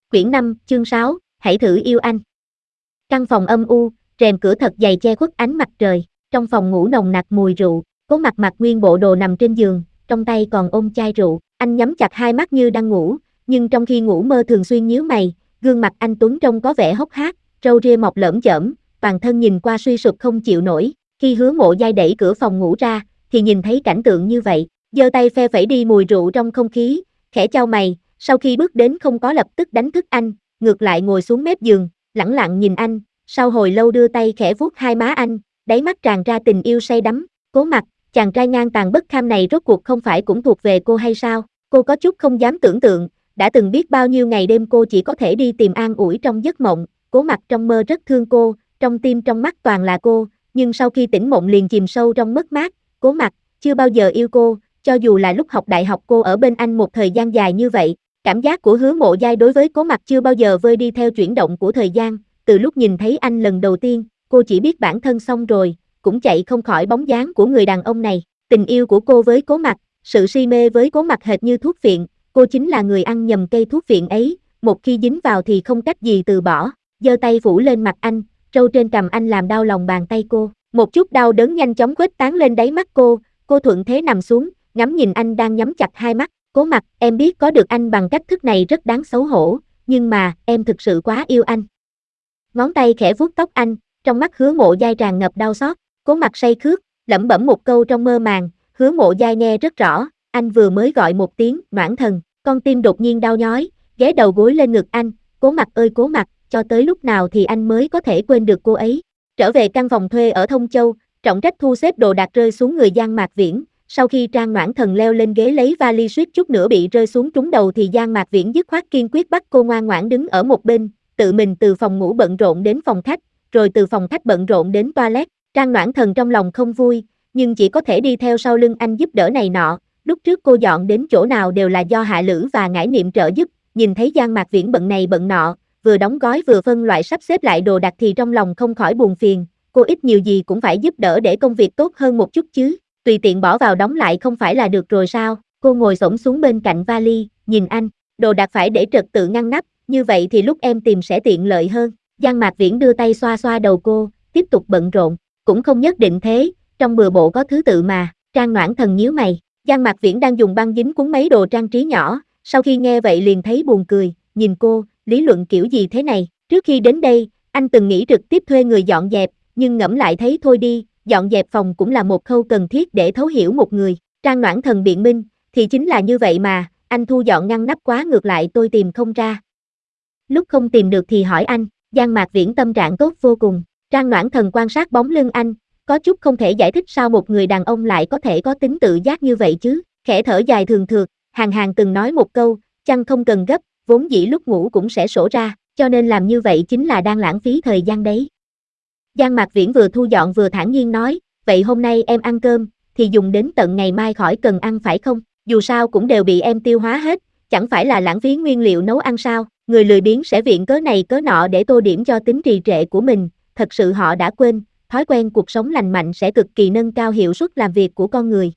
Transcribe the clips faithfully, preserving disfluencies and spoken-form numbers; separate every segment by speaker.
Speaker 1: Quyển năm, chương sáu, hãy thử yêu anh. Căn phòng âm u, rèm cửa thật dày che khuất ánh mặt trời, trong phòng ngủ nồng nặc mùi rượu, Cố Mặc mặc nguyên bộ đồ nằm trên giường, trong tay còn ôm chai rượu, anh nhắm chặt hai mắt như đang ngủ, nhưng trong khi ngủ mơ thường xuyên nhíu mày, gương mặt anh tuấn trông có vẻ hốc hác, râu ria mọc lởm chởm, toàn thân nhìn qua suy sụp không chịu nổi. Khi Hứa Mộ Giai đẩy cửa phòng ngủ ra, thì nhìn thấy cảnh tượng như vậy, giơ tay phe phẩy đi mùi rượu trong không khí, khẽ chau mày, sau khi bước đến không có lập tức đánh thức anh, ngược lại ngồi xuống mép giường, lẳng lặng nhìn anh, sau hồi lâu đưa tay khẽ vuốt hai má anh, đáy mắt tràn ra tình yêu say đắm. Cố Mặc, chàng trai ngang tàn bất kham này rốt cuộc không phải cũng thuộc về cô hay sao? Cô có chút không dám tưởng tượng, đã từng biết bao nhiêu ngày đêm cô chỉ có thể đi tìm an ủi trong giấc mộng. Cố Mặc trong mơ rất thương cô, trong tim trong mắt toàn là cô, nhưng sau khi tỉnh mộng liền chìm sâu trong mất mát. Cố Mặc chưa bao giờ yêu cô, cho dù là lúc học đại học cô ở bên anh một thời gian dài như vậy. Cảm giác của Hứa Mộ Giai đối với Cố Mặc chưa bao giờ vơi đi theo chuyển động của thời gian, từ lúc nhìn thấy anh lần đầu tiên, cô chỉ biết bản thân xong rồi, cũng chạy không khỏi bóng dáng của người đàn ông này. Tình yêu của cô với Cố Mặc, sự si mê với Cố Mặc hệt như thuốc phiện, cô chính là người ăn nhầm cây thuốc phiện ấy, một khi dính vào thì không cách gì từ bỏ. Giơ tay phủ lên mặt anh, râu trên cằm anh làm đau lòng bàn tay cô, một chút đau đớn nhanh chóng khuếch tán lên đáy mắt cô, cô thuận thế nằm xuống, ngắm nhìn anh đang nhắm chặt hai mắt. Cố Mặc, em biết có được anh bằng cách thức này rất đáng xấu hổ, nhưng mà, em thực sự quá yêu anh. Ngón tay khẽ vuốt tóc anh, trong mắt Hứa Mộ Giai tràn ngập đau xót. Cố Mặc say khướt, lẩm bẩm một câu trong mơ màng, Hứa Mộ Giai nghe rất rõ, anh vừa mới gọi một tiếng, Noãn Thần, con tim đột nhiên đau nhói, ghé đầu gối lên ngực anh, Cố Mặc ơi Cố Mặc, cho tới lúc nào thì anh mới có thể quên được cô ấy. Trở về căn phòng thuê ở Thông Châu, trọng trách thu xếp đồ đạc rơi xuống người Giang Mạc Viễn. Sau khi Trang Noãn Thần leo lên ghế lấy vali suýt chút nữa bị rơi xuống trúng đầu thì Giang Mạc Viễn dứt khoát kiên quyết bắt cô ngoan ngoãn đứng ở một bên, tự mình từ phòng ngủ bận rộn đến phòng khách, rồi từ phòng khách bận rộn đến toilet. Trang Noãn Thần trong lòng không vui, nhưng chỉ có thể đi theo sau lưng anh giúp đỡ này nọ. Lúc trước cô dọn đến chỗ nào đều là do Hạ Lữ và Ngải Niệm trợ giúp, nhìn thấy Giang Mạc Viễn bận này bận nọ, vừa đóng gói vừa phân loại sắp xếp lại đồ đạc thì trong lòng không khỏi buồn phiền. Cô ít nhiều gì cũng phải giúp đỡ để công việc tốt hơn một chút chứ, tùy tiện bỏ vào đóng lại không phải là được rồi sao? Cô ngồi xổm xuống bên cạnh vali, nhìn anh, đồ đạc phải để trật tự ngăn nắp, như vậy thì lúc em tìm sẽ tiện lợi hơn. Giang Mạc Viễn đưa tay xoa xoa đầu cô, tiếp tục bận rộn, cũng không nhất định thế, trong bừa bộ có thứ tự mà. Trang Noãn Thần nhíu mày, Giang Mạc Viễn đang dùng băng dính cuốn mấy đồ trang trí nhỏ, sau khi nghe vậy liền thấy buồn cười, nhìn cô, lý luận kiểu gì thế này, trước khi đến đây, anh từng nghĩ trực tiếp thuê người dọn dẹp, nhưng ngẫm lại thấy thôi đi, dọn dẹp phòng cũng là một khâu cần thiết để thấu hiểu một người. Trang Noãn Thần biện minh, thì chính là như vậy mà, anh thu dọn ngăn nắp quá ngược lại tôi tìm không ra. Lúc không tìm được thì hỏi anh. Giang Mạc Viễn tâm trạng tốt vô cùng. Trang Noãn Thần quan sát bóng lưng anh, có chút không thể giải thích sao một người đàn ông lại có thể có tính tự giác như vậy chứ. Khẽ thở dài thường thượt, hàng hàng từng nói một câu, chăng không cần gấp, vốn dĩ lúc ngủ cũng sẽ sổ ra, cho nên làm như vậy chính là đang lãng phí thời gian đấy. Giang Mạc Viễn vừa thu dọn vừa thản nhiên nói, vậy hôm nay em ăn cơm, thì dùng đến tận ngày mai khỏi cần ăn phải không? Dù sao cũng đều bị em tiêu hóa hết, chẳng phải là lãng phí nguyên liệu nấu ăn sao? Người lười biếng sẽ viện cớ này cớ nọ để tô điểm cho tính trì trệ của mình, thật sự họ đã quên, thói quen cuộc sống lành mạnh sẽ cực kỳ nâng cao hiệu suất làm việc của con người.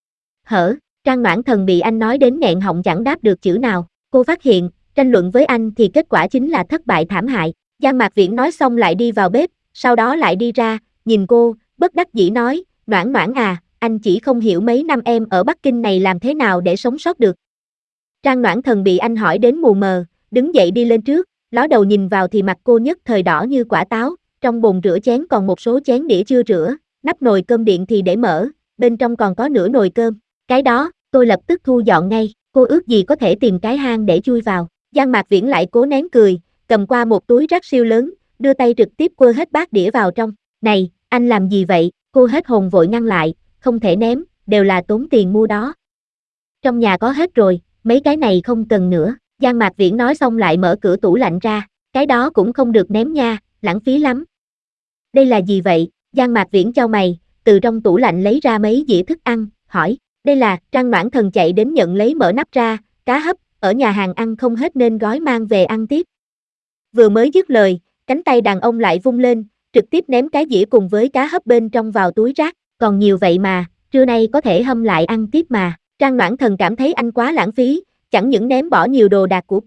Speaker 1: Hở, Trang Noãn Thần bị anh nói đến nghẹn họng chẳng đáp được chữ nào, cô phát hiện, tranh luận với anh thì kết quả chính là thất bại thảm hại. Giang Mạc Viễn nói xong lại đi vào bếp, sau đó lại đi ra, nhìn cô, bất đắc dĩ nói, Noãn Noãn à, anh chỉ không hiểu mấy năm em ở Bắc Kinh này làm thế nào để sống sót được. Trang Noãn Thần bị anh hỏi đến mù mờ, đứng dậy đi lên trước, ló đầu nhìn vào thì mặt cô nhất thời đỏ như quả táo, trong bồn rửa chén còn một số chén đĩa chưa rửa, nắp nồi cơm điện thì để mở, bên trong còn có nửa nồi cơm, cái đó, tôi lập tức thu dọn ngay, cô ước gì có thể tìm cái hang để chui vào. Giang Mạc Viễn lại cố nén cười, cầm qua một túi rác siêu lớn, đưa tay trực tiếp quơ hết bát đĩa vào trong, này, anh làm gì vậy, cô hết hồn vội ngăn lại, không thể ném, đều là tốn tiền mua đó. Trong nhà có hết rồi, mấy cái này không cần nữa. Giang Mạc Viễn nói xong lại mở cửa tủ lạnh ra, cái đó cũng không được ném nha, lãng phí lắm. Đây là gì vậy? Giang Mạc Viễn chau mày, từ trong tủ lạnh lấy ra mấy dĩa thức ăn, hỏi, đây là. Trang Noãn Thần chạy đến nhận lấy mở nắp ra, cá hấp, ở nhà hàng ăn không hết nên gói mang về ăn tiếp. Vừa mới dứt lời, cánh tay đàn ông lại vung lên, trực tiếp ném cái dĩa cùng với cá hấp bên trong vào túi rác, còn nhiều vậy mà, trưa nay có thể hâm lại ăn tiếp mà. Trang Noãn Thần cảm thấy anh quá lãng phí, chẳng những ném bỏ nhiều đồ đạc của cô,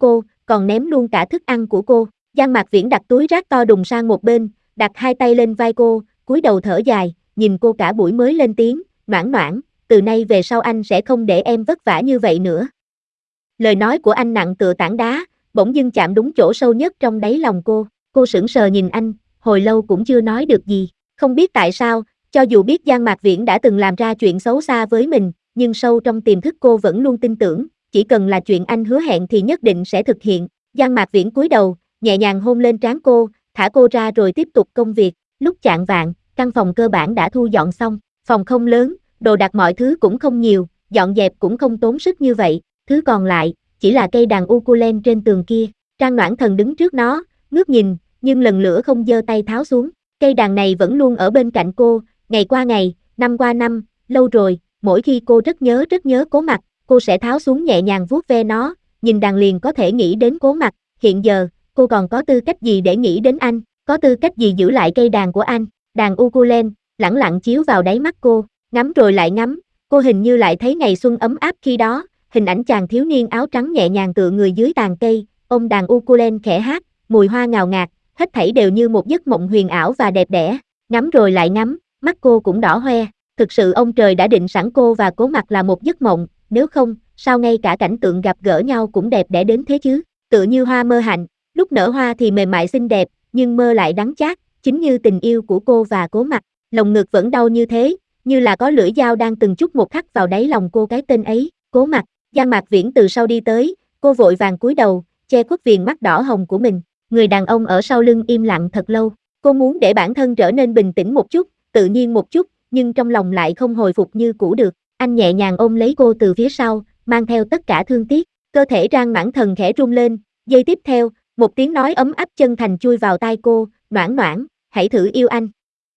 Speaker 1: còn ném luôn cả thức ăn của cô. Giang Mạc Viễn đặt túi rác to đùng sang một bên, đặt hai tay lên vai cô, cúi đầu thở dài, nhìn cô cả buổi mới lên tiếng, Noãn Noãn, từ nay về sau anh sẽ không để em vất vả như vậy nữa. Lời nói của anh nặng tựa tảng đá, bỗng dưng chạm đúng chỗ sâu nhất trong đáy lòng cô. Cô sững sờ nhìn anh, hồi lâu cũng chưa nói được gì. Không biết tại sao, cho dù biết Giang Mạc Viễn đã từng làm ra chuyện xấu xa với mình, nhưng sâu trong tiềm thức cô vẫn luôn tin tưởng, chỉ cần là chuyện anh hứa hẹn thì nhất định sẽ thực hiện. Giang Mạc Viễn cúi đầu, nhẹ nhàng hôn lên trán cô, thả cô ra rồi tiếp tục công việc. Lúc chạng vạng, căn phòng cơ bản đã thu dọn xong. Phòng không lớn, đồ đạc mọi thứ cũng không nhiều, dọn dẹp cũng không tốn sức như vậy. Thứ còn lại, chỉ là cây đàn ukulele trên tường kia. Trang Noãn Thần đứng trước nó, ngước nhìn, nhưng lần lửa không giơ tay tháo xuống. Cây đàn này vẫn luôn ở bên cạnh cô, ngày qua ngày, năm qua năm, lâu rồi, mỗi khi cô rất nhớ rất nhớ Cố Mặc, cô sẽ tháo xuống nhẹ nhàng vuốt ve nó, nhìn đàn liền có thể nghĩ đến Cố Mặc. Hiện giờ, cô còn có tư cách gì để nghĩ đến anh, có tư cách gì giữ lại cây đàn của anh. Đàn ukulele, lẳng lặng chiếu vào đáy mắt cô, ngắm rồi lại ngắm, cô hình như lại thấy ngày xuân ấm áp khi đó, hình ảnh chàng thiếu niên áo trắng nhẹ nhàng tựa người dưới tàn cây, ôm đàn ukulele khẽ hát, mùi hoa ngào ngạt, hết thảy đều như một giấc mộng huyền ảo và đẹp đẽ. Ngắm rồi lại ngắm, mắt cô cũng đỏ hoe, thực sự ông trời đã định sẵn cô và Cố Mặc là một giấc mộng, nếu không, sao ngay cả cảnh tượng gặp gỡ nhau cũng đẹp đẽ đến thế chứ. Tựa như hoa mơ hạnh, lúc nở hoa thì mềm mại xinh đẹp, nhưng mơ lại đắng chát, chính như tình yêu của cô và Cố Mặc. Lồng ngực vẫn đau như thế, như là có lưỡi dao đang từng chút một khắc vào đáy lòng cô cái tên ấy, Cố Mặc. Giang Mạc Viễn từ sau đi tới, cô vội vàng cúi đầu, che khuất viền mắt đỏ hồng của mình. Người đàn ông ở sau lưng im lặng thật lâu, cô muốn để bản thân trở nên bình tĩnh một chút, tự nhiên một chút, nhưng trong lòng lại không hồi phục như cũ được. Anh nhẹ nhàng ôm lấy cô từ phía sau, mang theo tất cả thương tiếc, cơ thể Trang Noãn Thần khẽ rung lên, giây tiếp theo, một tiếng nói ấm áp chân thành chui vào tai cô, Noãn Noãn, hãy thử yêu anh.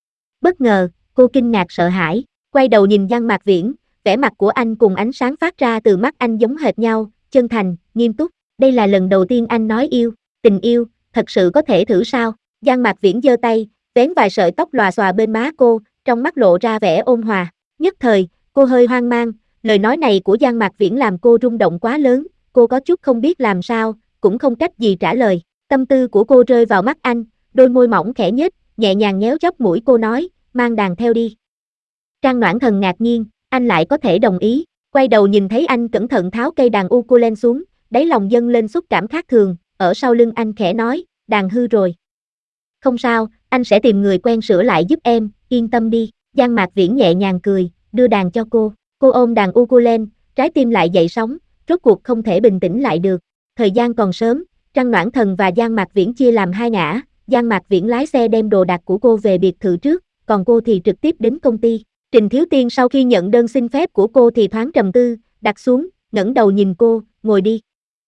Speaker 1: Bất ngờ, cô kinh ngạc sợ hãi, quay đầu nhìn Giang Mạc Viễn, vẻ mặt của anh cùng ánh sáng phát ra từ mắt anh giống hệt nhau, chân thành, nghiêm túc. Đây là lần đầu tiên anh nói yêu, tình yêu, thật sự có thể thử sao? Giang Mạc Viễn giơ tay, vén vài sợi tóc lòa xòa bên má cô, trong mắt lộ ra vẻ ôn hòa. Nhất thời, cô hơi hoang mang, lời nói này của Giang Mạc Viễn làm cô rung động quá lớn, cô có chút không biết làm sao, cũng không cách gì trả lời. Tâm tư của cô rơi vào mắt anh, đôi môi mỏng khẽ nhếch, nhẹ nhàng nhéo chóp mũi cô nói, mang đàn theo đi. Trang Noãn Thần ngạc nhiên, anh lại có thể đồng ý, quay đầu nhìn thấy anh cẩn thận tháo cây đàn ukulele xuống, đáy lòng dâng lên xúc cảm khác thường, ở sau lưng anh khẽ nói, đàn hư rồi. Không sao, anh sẽ tìm người quen sửa lại giúp em, yên tâm đi. Giang Mạc Viễn nhẹ nhàng cười, đưa đàn cho cô, cô ôm đàn ukulele, trái tim lại dậy sóng, rốt cuộc không thể bình tĩnh lại được. Thời gian còn sớm, Trang Noãn Thần và Giang Mạc Viễn chia làm hai ngã, Giang Mạc Viễn lái xe đem đồ đạc của cô về biệt thự trước, còn cô thì trực tiếp đến công ty. Trình Thiếu Tiên sau khi nhận đơn xin phép của cô thì thoáng trầm tư, đặt xuống, ngẩng đầu nhìn cô, ngồi đi.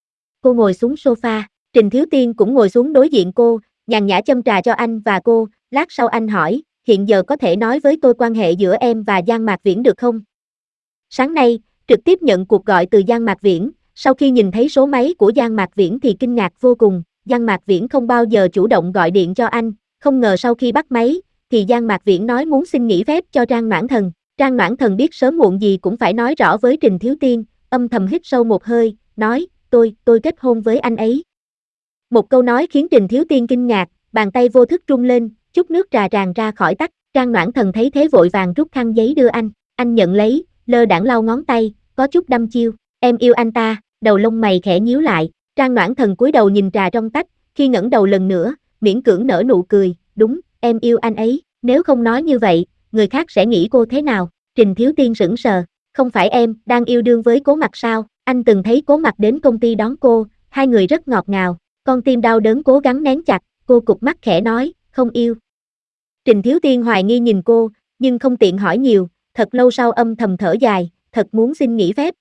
Speaker 1: Cô ngồi xuống sofa, Trình Thiếu Tiên cũng ngồi xuống đối diện cô, nhàn nhã châm trà cho anh và cô, lát sau anh hỏi, hiện giờ có thể nói với tôi quan hệ giữa em và Giang Mạc Viễn được không? Sáng nay, trực tiếp nhận cuộc gọi từ Giang Mạc Viễn, sau khi nhìn thấy số máy của Giang Mạc Viễn thì kinh ngạc vô cùng, Giang Mạc Viễn không bao giờ chủ động gọi điện cho anh, không ngờ sau khi bắt máy, thì Giang Mạc Viễn nói muốn xin nghỉ phép cho Trang Noãn Thần. Trang Noãn Thần biết sớm muộn gì cũng phải nói rõ với Trình Thiếu Tiên, âm thầm hít sâu một hơi, nói, tôi, tôi kết hôn với anh ấy. Một câu nói khiến Trình Thiếu Tiên kinh ngạc, bàn tay vô thức rung lên, chút nước trà tràn ra khỏi tách. Trang Noãn Thần thấy thế vội vàng rút khăn giấy đưa anh, anh nhận lấy, lơ đãng lau ngón tay, có chút đăm chiêu, em yêu anh ta, đầu lông mày khẽ nhíu lại. Trang Noãn Thần cúi đầu nhìn trà trong tách, khi ngẩng đầu lần nữa, miễn cưỡng nở nụ cười, đúng, em yêu anh ấy, nếu không nói như vậy, người khác sẽ nghĩ cô thế nào? Trình Thiếu Tiên sững sờ, không phải em đang yêu đương với Cố Mặc sao? Anh từng thấy Cố Mặc đến công ty đón cô, hai người rất ngọt ngào, con tim đau đớn cố gắng nén chặt, cô cụp mắt khẽ nói, không yêu. Trình Thiếu Tiên hoài nghi nhìn cô, nhưng không tiện hỏi nhiều, thật lâu sau âm thầm thở dài, thật muốn xin nghỉ phép.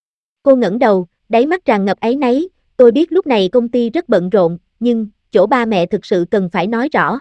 Speaker 1: Cô ngẩng đầu, đáy mắt tràn ngập áy náy, tôi biết lúc này công ty rất bận rộn, nhưng chỗ ba mẹ thực sự cần phải nói rõ.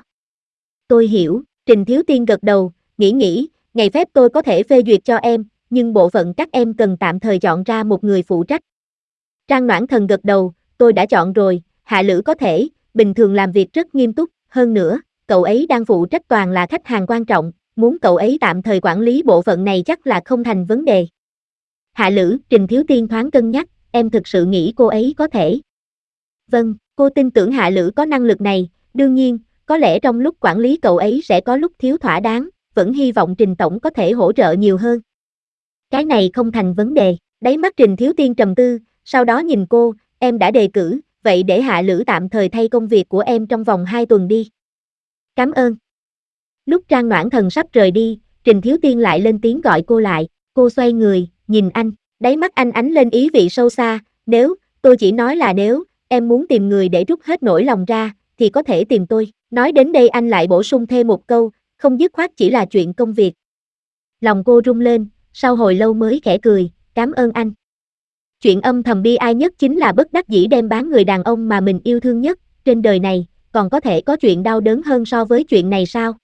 Speaker 1: Tôi hiểu, Trình Thiếu Tiên gật đầu, nghĩ nghĩ, ngày phép tôi có thể phê duyệt cho em, nhưng bộ phận các em cần tạm thời chọn ra một người phụ trách. Trang Noãn Thần gật đầu, tôi đã chọn rồi, Hạ Lữ có thể, bình thường làm việc rất nghiêm túc, hơn nữa, cậu ấy đang phụ trách toàn là khách hàng quan trọng, muốn cậu ấy tạm thời quản lý bộ phận này chắc là không thành vấn đề. Hạ Lữ, Trình Thiếu Tiên thoáng cân nhắc, em thực sự nghĩ cô ấy có thể. Vâng, cô tin tưởng Hạ Lữ có năng lực này, đương nhiên, có lẽ trong lúc quản lý cậu ấy sẽ có lúc thiếu thỏa đáng, vẫn hy vọng Trình Tổng có thể hỗ trợ nhiều hơn. Cái này không thành vấn đề, đáy mắt Trình Thiếu Tiên trầm tư, sau đó nhìn cô, em đã đề cử, vậy để Hạ Lữ tạm thời thay công việc của em trong vòng hai tuần đi. Cảm ơn. Lúc Trang Noãn Thần sắp rời đi, Trình Thiếu Tiên lại lên tiếng gọi cô lại, cô xoay người, nhìn anh, đáy mắt anh ánh lên ý vị sâu xa, nếu, tôi chỉ nói là nếu, em muốn tìm người để trút hết nỗi lòng ra, thì có thể tìm tôi. Nói đến đây anh lại bổ sung thêm một câu, không dứt khoát chỉ là chuyện công việc. Lòng cô rung lên, sau hồi lâu mới khẽ cười, cảm ơn anh. Chuyện âm thầm bi ai nhất chính là bất đắc dĩ đem bán người đàn ông mà mình yêu thương nhất, trên đời này, còn có thể có chuyện đau đớn hơn so với chuyện này sao?